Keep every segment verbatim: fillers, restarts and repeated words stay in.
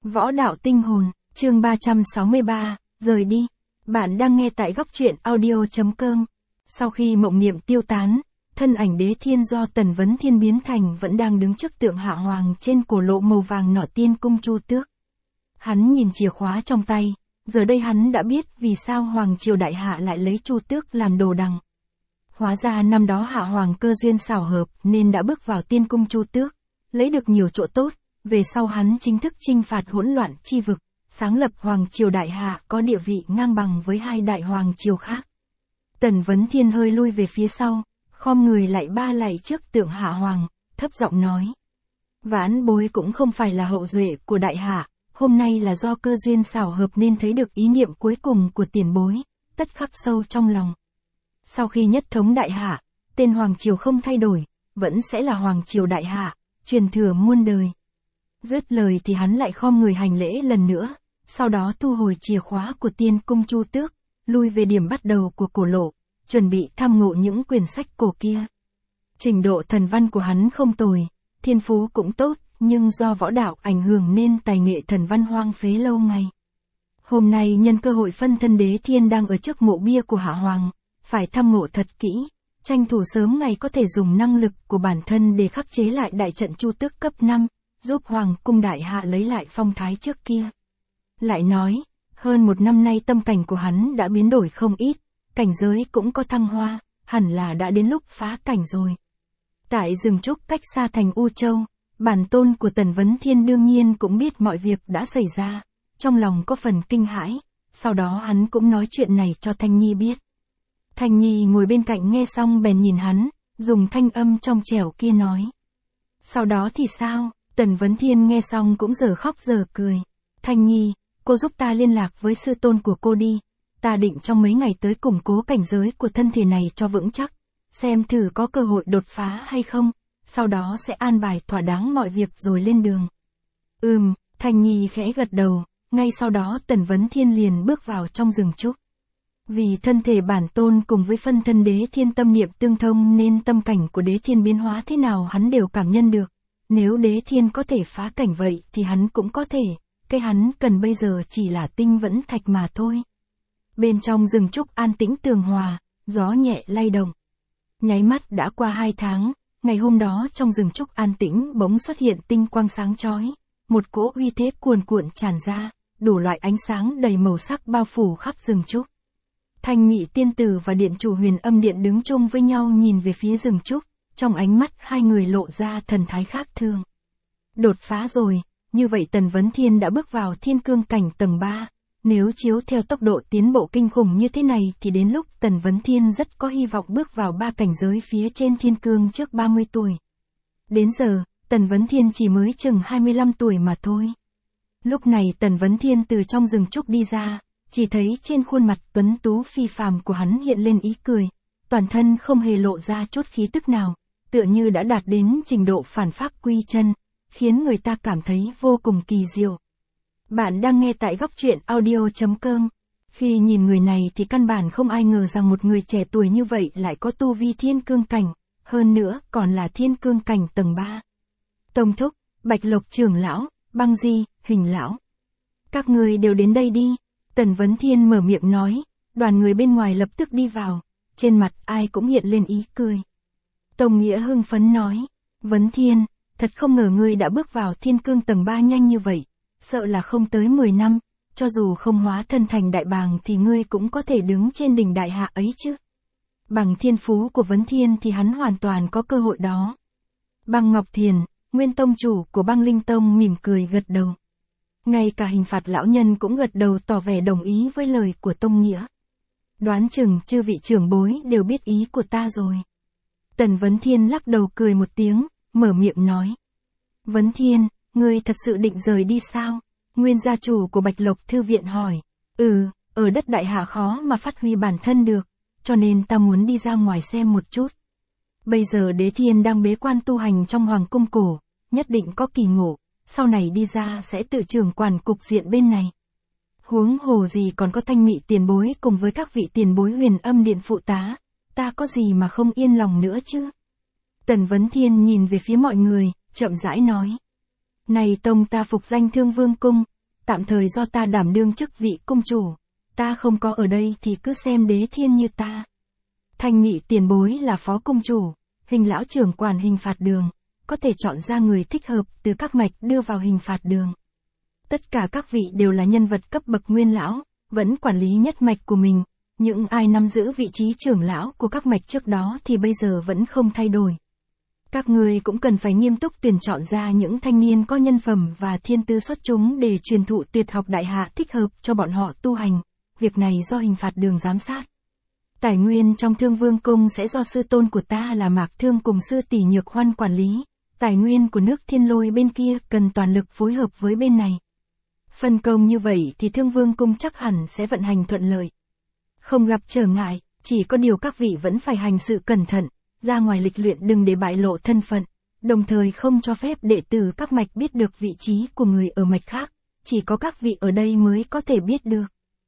Võ đạo tinh hồn, chương ba trăm sáu mươi ba, rời đi. Bạn đang nghe tại góc truyện audio.com. Sau khi mộng niệm tiêu tán, thân ảnh Đế Thiên do Tần Vấn Thiên biến thành vẫn đang đứng trước tượng Hạ Hoàng trên cổ lộ màu vàng nỏ Tiên Cung Chu Tước. Hắn nhìn chìa khóa trong tay, giờ đây hắn đã biết vì sao Hoàng Triều Đại Hạ lại lấy Chu Tước làm đồ đằng. Hóa ra năm đó Hạ Hoàng cơ duyên xảo hợp nên đã bước vào Tiên Cung Chu Tước, lấy được nhiều chỗ tốt. Về sau hắn chính thức chinh phạt hỗn loạn chi vực, sáng lập Hoàng Triều Đại Hạ có địa vị ngang bằng với hai đại hoàng triều khác. Tần Vấn Thiên hơi lui về phía sau, khom người lại ba lạy trước tượng Hạ Hoàng, thấp giọng nói. Vãn bối cũng không phải là hậu duệ của Đại Hạ, hôm nay là do cơ duyên xảo hợp nên thấy được ý niệm cuối cùng của tiền bối, tất khắc sâu trong lòng. Sau khi nhất thống Đại Hạ, tên Hoàng Triều không thay đổi, vẫn sẽ là Hoàng Triều Đại Hạ, truyền thừa muôn đời. Dứt lời thì hắn lại khom người hành lễ lần nữa, sau đó thu hồi chìa khóa của Tiên Cung Chu Tước, lui về điểm bắt đầu của cổ lộ, chuẩn bị tham ngộ những quyển sách cổ kia. Trình độ thần văn của hắn không tồi, thiên phú cũng tốt, nhưng do võ đạo ảnh hưởng nên tài nghệ thần văn hoang phế lâu ngày. Hôm nay nhân cơ hội phân thân Đế Thiên đang ở trước mộ bia của Hạ Hoàng, phải tham ngộ thật kỹ, tranh thủ sớm ngày có thể dùng năng lực của bản thân để khắc chế lại đại trận Chu Tước cấp năm. Giúp Hoàng cung Đại Hạ lấy lại phong thái trước kia. Lại nói, hơn một năm nay tâm cảnh của hắn đã biến đổi không ít, cảnh giới cũng có thăng hoa, hẳn là đã đến lúc phá cảnh rồi. Tại rừng trúc cách xa thành U Châu, bản tôn của Tần Vấn Thiên đương nhiên cũng biết mọi việc đã xảy ra, trong lòng có phần kinh hãi, sau đó hắn cũng nói chuyện này cho Thanh Nhi biết. Thanh Nhi ngồi bên cạnh nghe xong bèn nhìn hắn, dùng thanh âm trong trẻo kia nói. Sau đó thì sao? Tần Vấn Thiên nghe xong cũng giờ khóc giờ cười. Thanh Nhi, cô giúp ta liên lạc với sư tôn của cô đi. Ta định trong mấy ngày tới củng cố cảnh giới của thân thể này cho vững chắc. Xem thử có cơ hội đột phá hay không. Sau đó sẽ an bài thỏa đáng mọi việc rồi lên đường. Ừm, Thanh Nhi khẽ gật đầu. Ngay sau đó Tần Vấn Thiên liền bước vào trong rừng trúc. Vì thân thể bản tôn cùng với phân thân Đế Thiên tâm niệm tương thông nên tâm cảnh của Đế Thiên biến hóa thế nào hắn đều cảm nhận được. Nếu Đế Thiên có thể phá cảnh vậy thì hắn cũng có thể, cái hắn cần bây giờ chỉ là tinh vẫn thạch mà thôi. Bên trong rừng trúc an tĩnh tường hòa, gió nhẹ lay động. Nháy mắt đã qua hai tháng, ngày hôm đó trong rừng trúc an tĩnh bỗng xuất hiện tinh quang sáng chói, một cỗ uy thế cuồn cuộn tràn ra, đủ loại ánh sáng đầy màu sắc bao phủ khắp rừng trúc. Thanh Nhị tiên tử và điện chủ Huyền Âm Điện đứng chung với nhau nhìn về phía rừng trúc. Trong ánh mắt hai người lộ ra thần thái khác thường. Đột phá rồi, như vậy Tần Vấn Thiên đã bước vào thiên cương cảnh tầng ba. Nếu chiếu theo tốc độ tiến bộ kinh khủng như thế này thì đến lúc Tần Vấn Thiên rất có hy vọng bước vào ba cảnh giới phía trên thiên cương trước ba mươi tuổi. Đến giờ, Tần Vấn Thiên chỉ mới chừng hai mươi lăm tuổi mà thôi. Lúc này Tần Vấn Thiên từ trong rừng trúc đi ra, chỉ thấy trên khuôn mặt tuấn tú phi phàm của hắn hiện lên ý cười, toàn thân không hề lộ ra chút khí tức nào. Tựa như đã đạt đến trình độ phản pháp quy chân, khiến người ta cảm thấy vô cùng kỳ diệu. Bạn đang nghe tại góc truyện audio.com. Khi nhìn người này thì căn bản không ai ngờ rằng một người trẻ tuổi như vậy lại có tu vi thiên cương cảnh, hơn nữa còn là thiên cương cảnh tầng ba. Tông thúc, Bạch Lộc trưởng lão, Băng Di, Hình lão. Các người đều đến đây đi. Tần Vấn Thiên mở miệng nói, đoàn người bên ngoài lập tức đi vào, trên mặt ai cũng hiện lên ý cười. Tông Nghĩa hưng phấn nói, Vấn Thiên, thật không ngờ ngươi đã bước vào thiên cương tầng ba nhanh như vậy, sợ là không tới mười năm, cho dù không hóa thân thành đại bàng thì ngươi cũng có thể đứng trên đỉnh Đại Hạ ấy chứ. Bằng thiên phú của Vấn Thiên thì hắn hoàn toàn có cơ hội đó. Băng Ngọc Thiền, nguyên tông chủ của Băng Linh Tông mỉm cười gật đầu. Ngay cả Hình Phạt lão nhân cũng gật đầu tỏ vẻ đồng ý với lời của Tông Nghĩa. Đoán chừng chư vị trưởng bối đều biết ý của ta rồi. Tần Vấn Thiên lắc đầu cười một tiếng, mở miệng nói. Vấn Thiên, ngươi thật sự định rời đi sao? Nguyên gia chủ của Bạch Lộc Thư Viện hỏi. Ừ, ở đất Đại Hạ khó mà phát huy bản thân được, cho nên ta muốn đi ra ngoài xem một chút. Bây giờ Đế Thiên đang bế quan tu hành trong Hoàng cung cổ, nhất định có kỳ ngộ, sau này đi ra sẽ tự trưởng quản cục diện bên này. Huống hồ gì còn có Thanh Mị tiền bối cùng với các vị tiền bối Huyền Âm Điện phụ tá. Ta có gì mà không yên lòng nữa chứ? Tần Vấn Thiên nhìn về phía mọi người, chậm rãi nói. Này tông ta phục danh Thương Vương Cung, tạm thời do ta đảm đương chức vị cung chủ, ta không có ở đây thì cứ xem Đế Thiên như ta. Thanh Mị tiền bối là phó cung chủ, Hình lão trưởng quản hình phạt đường, có thể chọn ra người thích hợp từ các mạch đưa vào hình phạt đường. Tất cả các vị đều là nhân vật cấp bậc nguyên lão, vẫn quản lý nhất mạch của mình, những ai nắm giữ vị trí trưởng lão của các mạch trước đó thì bây giờ vẫn không thay đổi. Các người cũng cần phải nghiêm túc tuyển chọn ra những thanh niên có nhân phẩm và thiên tư xuất chúng để truyền thụ tuyệt học đại hạ thích hợp cho bọn họ tu hành, việc này do hình phạt đường giám sát. Tài nguyên trong Thương Vương Cung sẽ do sư tôn của ta là Mạc Thương cùng sư tỷ Nhược Hoan quản lý, tài nguyên của nước Thiên Lôi bên kia cần toàn lực phối hợp với bên này. Phân công như vậy thì Thương Vương Cung chắc hẳn sẽ vận hành thuận lợi. Không gặp trở ngại, chỉ có điều các vị vẫn phải hành sự cẩn thận, ra ngoài lịch luyện đừng để bại lộ thân phận, đồng thời không cho phép đệ tử các mạch biết được vị trí của người ở mạch khác, chỉ có các vị ở đây mới có thể biết được.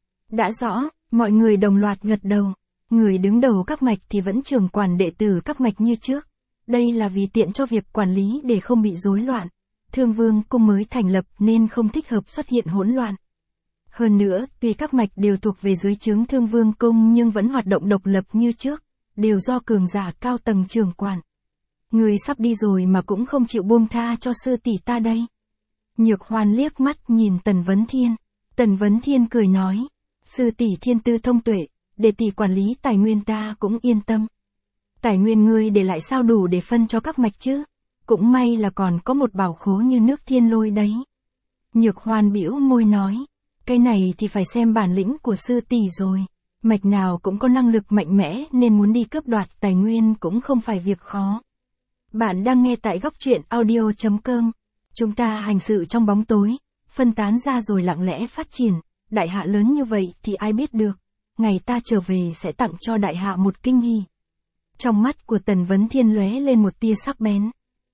Đã rõ, mọi người đồng loạt gật đầu, người đứng đầu các mạch thì vẫn trưởng quản đệ tử các mạch như trước. Đây là vì tiện cho việc quản lý để không bị rối loạn. Thương Vương Cung mới thành lập nên không thích hợp xuất hiện hỗn loạn. Hơn nữa, tuy các mạch đều thuộc về dưới trướng Thương Vương Cung nhưng vẫn hoạt động độc lập như trước, đều do cường giả cao tầng trưởng quản. Người sắp đi rồi mà cũng không chịu buông tha cho sư tỷ ta đây. Nhược Hoan liếc mắt nhìn Tần Vấn Thiên. Tần Vấn Thiên cười nói, sư tỷ thiên tư thông tuệ, để tỷ quản lý tài nguyên ta cũng yên tâm. Tài nguyên ngươi để lại sao đủ để phân cho các mạch chứ? Cũng may là còn có một bảo khố như nước Thiên Lôi đấy. Nhược Hoan bĩu môi nói, cái này thì phải xem bản lĩnh của sư tỷ rồi. Mạch nào cũng có năng lực mạnh mẽ nên muốn đi cướp đoạt tài nguyên cũng không phải việc khó. Bạn đang nghe tại góc truyện audio chấm com. Chúng ta hành sự trong bóng tối, phân tán ra rồi lặng lẽ phát triển. Đại hạ lớn như vậy thì ai biết được. Ngày ta trở về sẽ tặng cho đại hạ một kinh hỉ. Trong mắt của Tần Vấn Thiên lóe lên một tia sắc bén.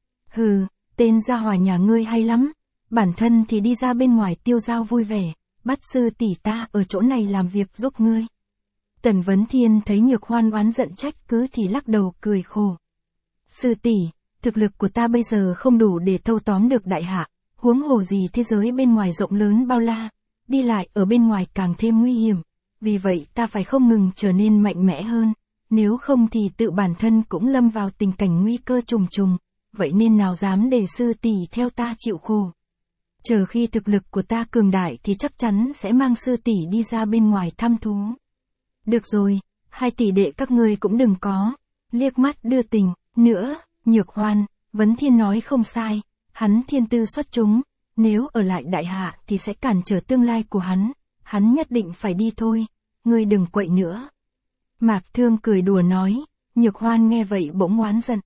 Hừ, tên gia hỏa nhà ngươi hay lắm. Bản thân thì đi ra bên ngoài tiêu dao vui vẻ, bắt sư tỷ ta ở chỗ này làm việc giúp ngươi. Tần Vấn Thiên thấy Nhược Hoan oán giận trách cứ thì lắc đầu cười khổ. Sư tỷ, thực lực của ta bây giờ không đủ để thâu tóm được đại hạ, huống hồ gì thế giới bên ngoài rộng lớn bao la, đi lại ở bên ngoài càng thêm nguy hiểm, vì vậy ta phải không ngừng trở nên mạnh mẽ hơn, nếu không thì tự bản thân cũng lâm vào tình cảnh nguy cơ trùng trùng, vậy nên nào dám để sư tỷ theo ta chịu khổ. Chờ khi thực lực của ta cường đại thì chắc chắn sẽ mang sư tỷ đi ra bên ngoài thăm thú. Được rồi, hai tỷ đệ các ngươi cũng đừng có, liếc mắt đưa tình, nữa, Nhược Hoan, Vấn Thiên nói không sai, hắn thiên tư xuất chúng, nếu ở lại đại hạ thì sẽ cản trở tương lai của hắn, hắn nhất định phải đi thôi, ngươi đừng quậy nữa. Mạc Thương cười đùa nói, Nhược Hoan nghe vậy bỗng oán giận.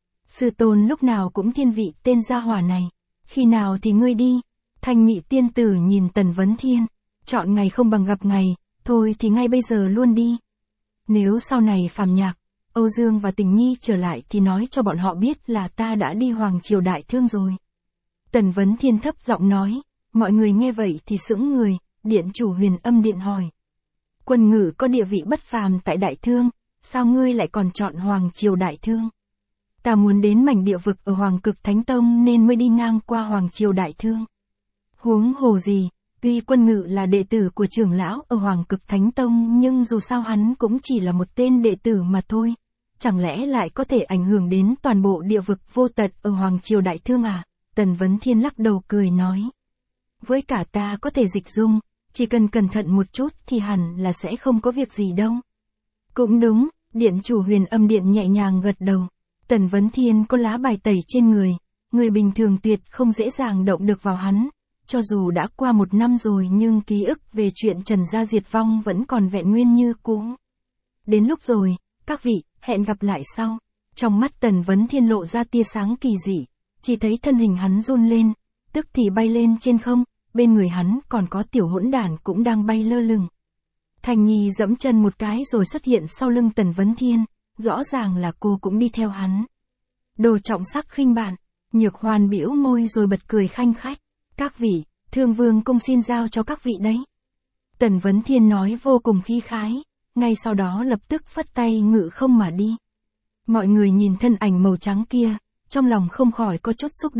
Sư tôn lúc nào cũng thiên vị tên gia hỏa này, khi nào thì ngươi đi. Thanh Mị tiên tử nhìn Tần Vấn Thiên, chọn ngày không bằng gặp ngày, thôi thì ngay bây giờ luôn đi. Nếu sau này Phàm Nhạc, Âu Dương và Tình Nhi trở lại thì nói cho bọn họ biết là ta đã đi Hoàng Triều Đại Thương rồi. Tần Vấn Thiên thấp giọng nói, mọi người nghe vậy thì sững người, điện chủ Huyền Âm Điện hỏi. Quân Ngự có địa vị bất phàm tại Đại Thương, sao ngươi lại còn chọn Hoàng Triều Đại Thương? Ta muốn đến mảnh địa vực ở Hoàng Cực Thánh Tông nên mới đi ngang qua Hoàng Triều Đại Thương. Huống hồ gì, tuy Quân Ngự là đệ tử của trưởng lão ở Hoàng Cực Thánh Tông nhưng dù sao hắn cũng chỉ là một tên đệ tử mà thôi. Chẳng lẽ lại có thể ảnh hưởng đến toàn bộ địa vực vô tận ở Hoàng Triều Đại Thương à? Tần Vấn Thiên lắc đầu cười nói. Với cả ta có thể dịch dung, chỉ cần cẩn thận một chút thì hẳn là sẽ không có việc gì đâu. Cũng đúng, điện chủ Huyền Âm Điện nhẹ nhàng gật đầu. Tần Vấn Thiên có lá bài tẩy trên người, người bình thường tuyệt không dễ dàng động được vào hắn. Cho dù đã qua một năm rồi nhưng ký ức về chuyện Trần Gia diệt vong vẫn còn vẹn nguyên như cũ. Đến lúc rồi, các vị, hẹn gặp lại sau. Trong mắt Tần Vấn Thiên lộ ra tia sáng kỳ dị, chỉ thấy thân hình hắn run lên, tức thì bay lên trên không, bên người hắn còn có tiểu hỗn đản cũng đang bay lơ lửng. Thành Nhi giẫm chân một cái rồi xuất hiện sau lưng Tần Vấn Thiên, rõ ràng là cô cũng đi theo hắn. Đồ trọng sắc khinh bạn, Nhược Hoan bĩu môi rồi bật cười khanh khách. Các vị, Thương Vương Cung xin giao cho các vị đấy. Tần Vấn Thiên nói vô cùng khí khái, ngay sau đó lập tức phất tay ngự không mà đi. Mọi người nhìn thân ảnh màu trắng kia, trong lòng không khỏi có chút xúc động,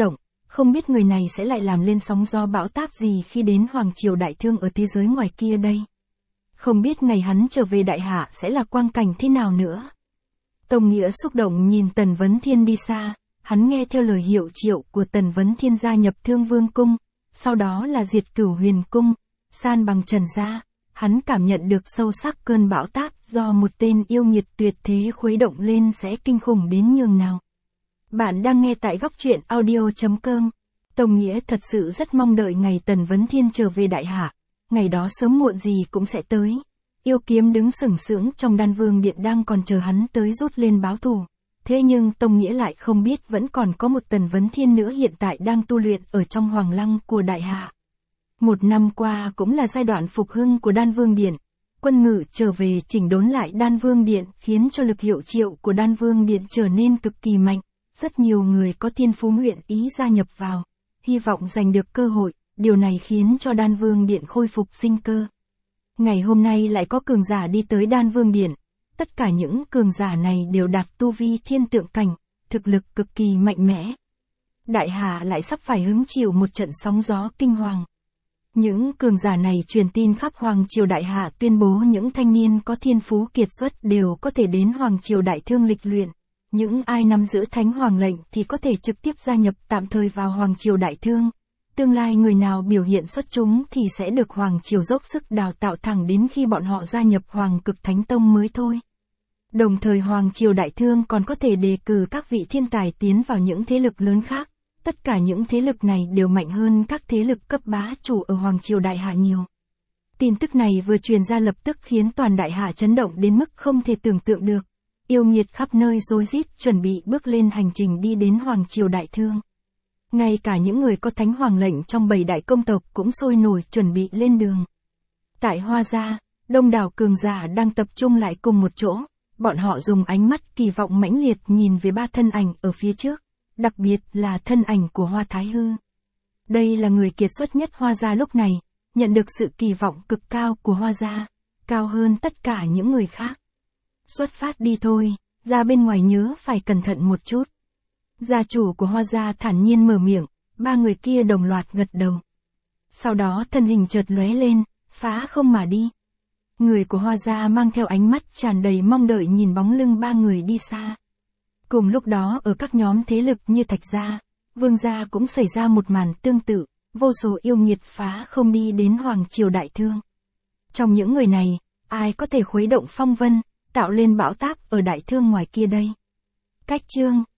không biết người này sẽ lại làm lên sóng gió bão táp gì khi đến Hoàng Triều Đại Thương ở thế giới ngoài kia đây. Không biết ngày hắn trở về Đại Hạ sẽ là quang cảnh thế nào nữa. Tông Nghĩa xúc động nhìn Tần Vấn Thiên đi xa, hắn nghe theo lời hiệu triệu của Tần Vấn Thiên gia nhập Thương Vương Cung, sau đó là diệt Cửu Huyền Cung, san bằng Trần gia. Hắn cảm nhận được sâu sắc cơn bão táp do một tên yêu nghiệt tuyệt thế khuấy động lên sẽ kinh khủng đến nhường nào. Bạn đang nghe tại góc truyện audio chấm com. Tông Nghĩa thật sự rất mong đợi ngày Tần Vấn Thiên trở về Đại Hạ, ngày đó sớm muộn gì cũng sẽ tới. Yêu kiếm đứng sừng sững trong Đan Vương Điện đang còn chờ hắn tới rút lên báo thù. Thế nhưng Tông Nghĩa lại không biết vẫn còn có một Tần Vấn Thiên nữa hiện tại đang tu luyện ở trong Hoàng Lăng của Đại Hạ. Một năm qua cũng là giai đoạn phục hưng của Đan Vương Điện. Quân Ngự trở về chỉnh đốn lại Đan Vương Điện khiến cho lực hiệu triệu của Đan Vương Điện trở nên cực kỳ mạnh. Rất nhiều người có thiên phú nguyện ý gia nhập vào, hy vọng giành được cơ hội, điều này khiến cho Đan Vương Điện khôi phục sinh cơ. Ngày hôm nay lại có cường giả đi tới Đan Vương Điện. Tất cả những cường giả này đều đạt tu vi thiên tượng cảnh, thực lực cực kỳ mạnh mẽ. Đại Hạ lại sắp phải hứng chịu một trận sóng gió kinh hoàng. Những cường giả này truyền tin khắp Hoàng Triều Đại Hạ tuyên bố những thanh niên có thiên phú kiệt xuất đều có thể đến Hoàng Triều Đại Thương lịch luyện. Những ai nắm giữ Thánh Hoàng lệnh thì có thể trực tiếp gia nhập tạm thời vào Hoàng Triều Đại Thương. Tương lai người nào biểu hiện xuất chúng thì sẽ được Hoàng Triều dốc sức đào tạo thẳng đến khi bọn họ gia nhập Hoàng Cực Thánh Tông mới thôi. Đồng thời Hoàng Triều Đại Thương còn có thể đề cử các vị thiên tài tiến vào những thế lực lớn khác. Tất cả những thế lực này đều mạnh hơn các thế lực cấp bá chủ ở Hoàng Triều Đại Hạ nhiều. Tin tức này vừa truyền ra lập tức khiến toàn Đại Hạ chấn động đến mức không thể tưởng tượng được. Yêu nghiệt khắp nơi rối rít chuẩn bị bước lên hành trình đi đến Hoàng Triều Đại Thương. Ngay cả những người có Thánh Hoàng lệnh trong bảy đại công tộc cũng sôi nổi chuẩn bị lên đường. Tại Hoa Gia, đông đảo cường giả đang tập trung lại cùng một chỗ. Bọn họ dùng ánh mắt kỳ vọng mãnh liệt nhìn về ba thân ảnh ở phía trước, đặc biệt là thân ảnh của Hoa Thái Hư. Đây là người kiệt xuất nhất Hoa Gia lúc này, nhận được sự kỳ vọng cực cao của Hoa Gia, cao hơn tất cả những người khác. Xuất phát đi thôi, ra bên ngoài nhớ phải cẩn thận một chút. Gia chủ của Hoa Gia thản nhiên mở miệng, ba người kia đồng loạt gật đầu. Sau đó thân hình chợt lóe lên, phá không mà đi. Người của Hoa Gia mang theo ánh mắt tràn đầy mong đợi nhìn bóng lưng ba người đi xa. Cùng lúc đó ở các nhóm thế lực như Thạch Gia, Vương Gia cũng xảy ra một màn tương tự, vô số yêu nghiệt phá không đi đến Hoàng Triều Đại Thương. Trong những người này, ai có thể khuấy động phong vân, tạo lên bão táp ở Đại Thương ngoài kia đây? Cách chương